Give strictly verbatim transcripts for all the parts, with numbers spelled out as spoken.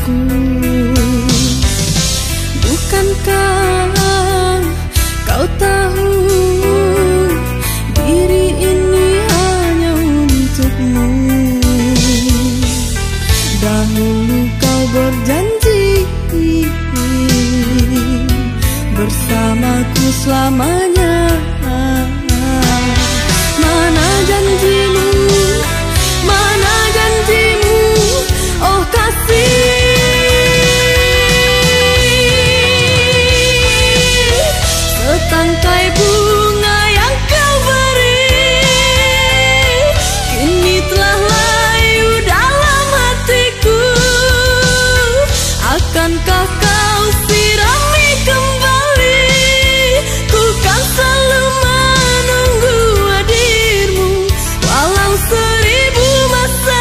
aku. Bukankah kau tahu diri ini hanya untukmu? Dahulu kau berjanji bersamaku selamanya. Mana janjimu, mana janjimu, oh kasih. Setangkai bunga yang kau beri kini telah layu dalam hatiku. Akankah kau sirami kembali? Ku kan selalu menunggu hadirmu walau seribu masa.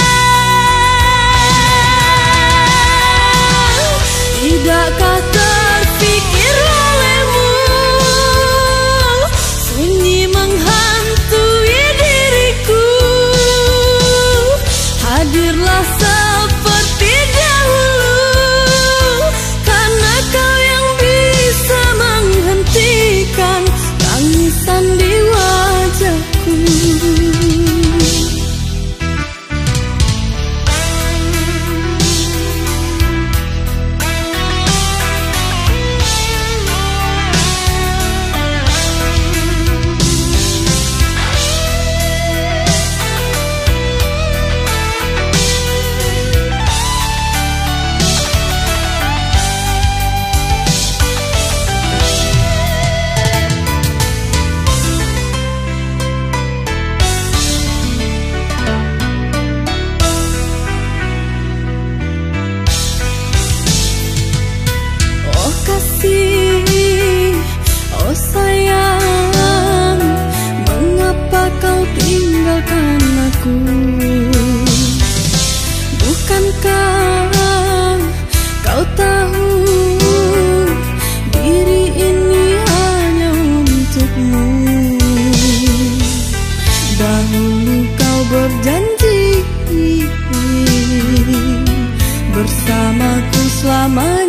Tidakkah terpikir olehmu sunyi menghantui diriku? Hadirlah seperti dahulu, karena kau yang bisa menghentikan tangisan di wajahku. Oh sayang, mengapa kau tinggalkan aku? Bukankah kau tahu diri ini hanya untukmu? Dahulu kau berjanji bersamaku selamanya.